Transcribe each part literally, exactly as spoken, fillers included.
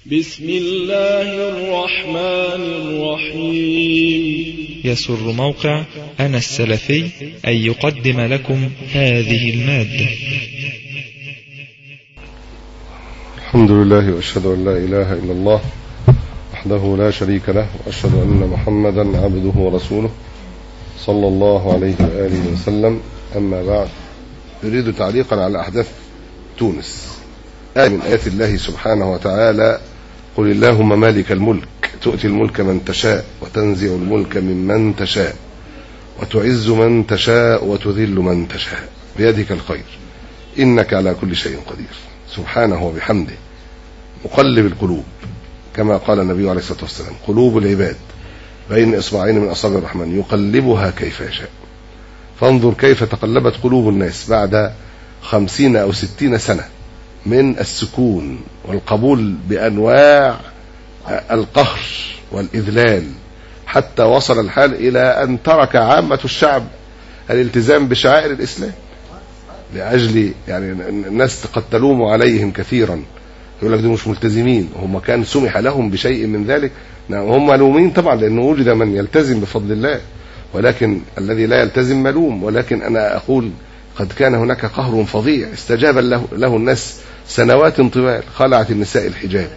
بسم الله الرحمن الرحيم. يسر موقع أنا السلفي أن يقدم لكم هذه المادة. الحمد لله وأشهد أن لا إله إلا الله وحده لا شريك له، وأشهد أن محمدا عبده ورسوله صلى الله عليه وآله وسلم. أما بعد، أريد تعليقا على أحداث تونس. آية من آيات الله سبحانه وتعالى: قل اللهم مالك الملك تؤتي الملك من تشاء وتنزع الملك ممن تشاء وتعز من تشاء وتذل من تشاء بيدك الخير إنك على كل شيء قدير. سبحانه وبحمده مقلب القلوب، كما قال النبي عليه الصلاة والسلام: قلوب العباد بين إصبعين من أصابع الرحمن يقلبها كيف يشاء. فانظر كيف تقلبت قلوب الناس بعد خمسين أو ستين سنة من السكون والقبول بأنواع القهر والإذلال، حتى وصل الحال إلى أن ترك عامة الشعب الالتزام بشعائر الإسلام لأجل يعني الناس تقتلوهم عليهم كثيرا. يقول لك دول مش ملتزمين، هم كان سمح لهم بشيء من ذلك. هم ملومين طبعا، لأنه وجد من يلتزم بفضل الله، ولكن الذي لا يلتزم ملوم. ولكن أنا أقول قد كان هناك قهر فظيع استجاب له, له الناس سنوات طوال. خلعت النساء الحجاب،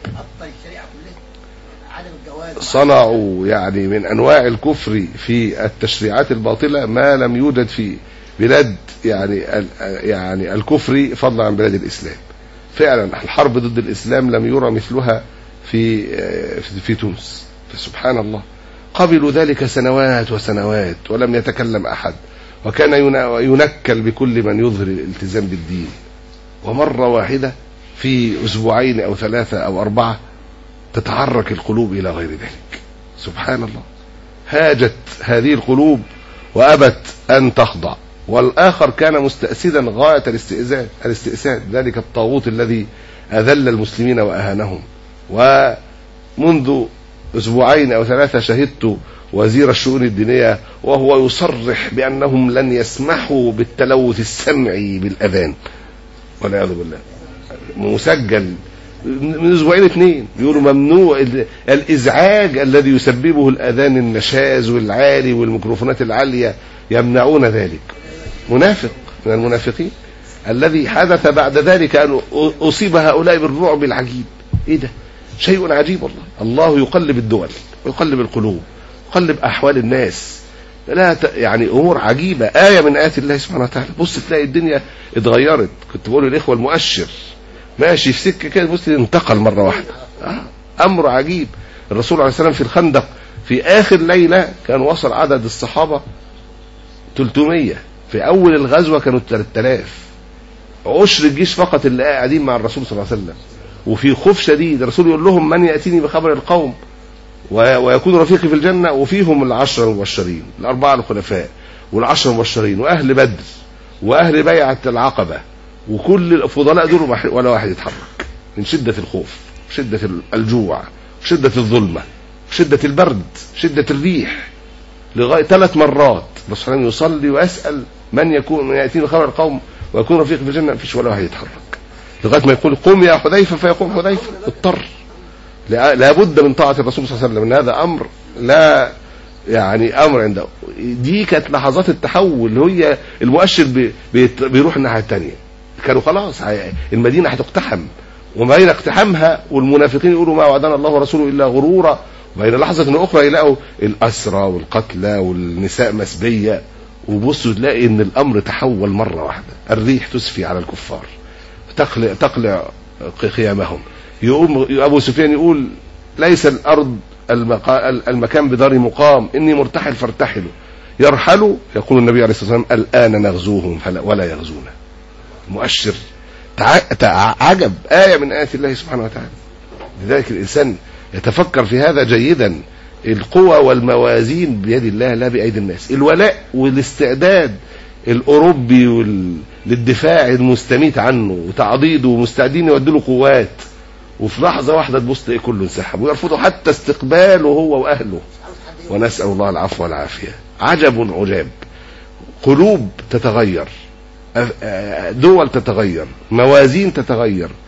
صنعوا يعني من أنواع الكفر في التشريعات الباطلة ما لم يوجد في بلاد يعني يعني الكفر فضلا عن بلاد الإسلام. فعلا الحرب ضد الإسلام لم يرى مثلها في في تونس. فسبحان الله، قبلوا ذلك سنوات وسنوات ولم يتكلم أحد، وكان ينكل بكل من يظهر الالتزام بالدين. ومرة واحدة في أسبوعين أو ثلاثة أو أربعة تتحرك القلوب إلى غير ذلك. سبحان الله، هاجت هذه القلوب وأبت أن تخضع. والآخر كان مستأسدا غاية الاستئساد الاستئساد ذلك الطاغوت الذي أذل المسلمين وأهانهم. ومنذ أسبوعين أو ثلاثة شهدت وزير الشؤون الدينية وهو يصرح بأنهم لن يسمحوا بالتلوث السمعي بالأذان، والعياذ بالله. مسجل من أسبوعين اثنين بيقولوا ممنوع الإزعاج الذي يسببه الأذان النشاز والعالي والميكروفونات العالية، يمنعون ذلك. منافق من المنافقين الذي حدث بعد ذلك أن أصيب هؤلاء بالرعب العجيب. إيه ده؟ شيء عجيب والله. الله يقلب الدول ويقلب القلوب، يقلب أحوال الناس. لا ت... يعني أمور عجيبة. آية من آيات الله سبحانه وتعالى. بص تلاقي الدنيا اتغيرت. كنت بقول للإخوة المؤشر ماشي في سكة كده، بص انتقل مرة واحدة. آه. أمر عجيب. الرسول عليه السلام في الخندق في آخر ليلة كان وصل عدد الصحابة ثلاثمية، في أول الغزوة كانوا ثلاثة آلاف. عشر الجيش فقط اللي قاعدين مع الرسول صلى الله عليه وسلم، وفي خوف شديد. الرسول يقول لهم: من يأتيني بخبر القوم ويكون رفيقي في الجنة. وفيهم العشرة المبشرين، الأربعة الخلفاء والعشرة المبشرين وأهل بدر وأهل بيعة العقبة، وكل الفضلاء دول ولا واحد يتحرك من شدة الخوف، شدة الجوع، شدة الظلمة، شدة البرد، شدة الريح. لغاية ثلاث مرات الرسول يصلي ويسأل: من يكون من يأتيني بخبر القوم ويكون رفيقي في الجنة. مفيش ولا واحد يتحرك، لغاية ما يقول: قم يا حذيفة، فيقوم حذيفة. اضطر. لا بد من طاعة الرسول صلى الله عليه وسلم. ان هذا امر لا يعني امر عنده. دي كانت لحظات التحول، هي المؤشر بي بيروح الناحية الثانية. كانوا خلاص المدينة هتقتحم، وما بين اقتحامها والمنافقين يقولوا: ما وعدنا الله ورسوله الا غرورا، وبين لحظة اخرى يلاقوا الاسرى والقتلى والنساء مسبية. وبصوا تلاقي ان الامر تحول مرة واحدة. الريح تسفي على الكفار، تقلع تقلع خيامهم. يقوم أبو سفيان يقول: ليس الأرض المكان بدار مقام، إني مرتحل فارتحلوا. يرحلوا، يقول النبي عليه الصلاة والسلام: الآن نغزوهم ولا يغزونا. مؤشر عجب، آية من آيات الله سبحانه وتعالى. لذلك الإنسان يتفكر في هذا جيدا. القوى والموازين بيد الله لا بأيدي الناس. الولاء والاستعداد الأوروبي وال... للدفاع المستميت عنه وتعضيده، ومستعدين يودوا له قوات، وفي لحظة واحدة تبص تلاقي كله انسحب ويرفضوا حتى استقباله هو وأهله. ونسأل الله العفو والعافية. عجب عجاب. قلوب تتغير، دول تتغير، موازين تتغير.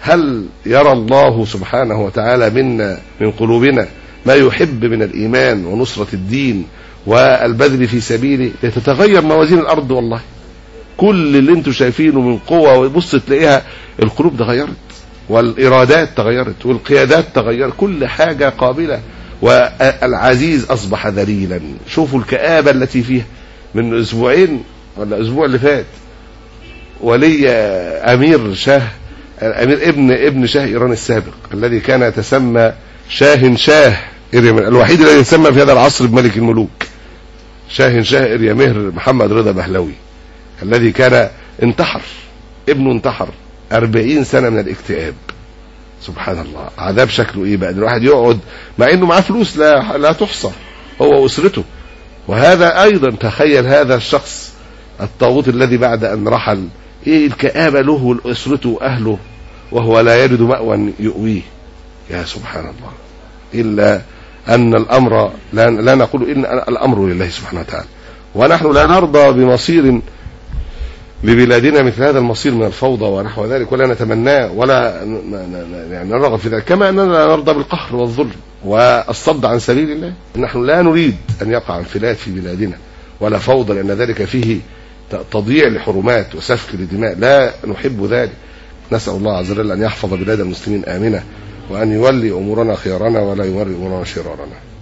هل يرى الله سبحانه وتعالى منا من قلوبنا ما يحب من الإيمان ونصرة الدين والبذل في سبيله؟ تتغير موازين الأرض والله. كل اللي انتم شايفينه من قوة وبص تلاقيها القلوب تغيرت والإرادات تغيرت والقيادات تغيرت، كل حاجة قابلة، والعزيز أصبح ذليلا. شوفوا الكآبة التي فيها. من أسبوعين ولا أسبوع اللي فات ولي أمير شاه أمير ابن ابن شاه إيران السابق الذي كان يتسمى شاه شاه إريامهر، الوحيد الذي يتسمى في هذا العصر بملك الملوك، شاه شاه إريامهر محمد رضا بهلوي، الذي كان انتحر، ابنه انتحر أربعين سنة من الاكتئاب. سبحان الله، عذاب شكله ايه بقى؟ الواحد يقعد مع انه معاه فلوس لا لا تحصى هو واسرته. وهذا ايضا تخيل هذا الشخص الطاغوت الذي بعد ان رحل ايه الكآبة له واسرته واهله وهو لا يجد مأوى يؤويه. يا سبحان الله. الا ان الامر لا, لا نقول ان الامر لله سبحانه وتعالى، ونحن لا نرضى بمصير لبلادنا مثل هذا المصير من الفوضى ونحو ذلك، ولا نتمناه ولا يعني نرغب في ذلك، كما اننا لا نرضى بالقهر والظلم والصد عن سبيل الله. نحن لا نريد ان يقع انفلات في بلادنا ولا فوضى، لان ذلك فيه تضييع لحرمات وسفك لدماء، لا نحب ذلك. نسأل الله عز وجل ان يحفظ بلاد المسلمين آمنة، وان يولي امورنا خيارنا ولا يولي امورنا شرارنا.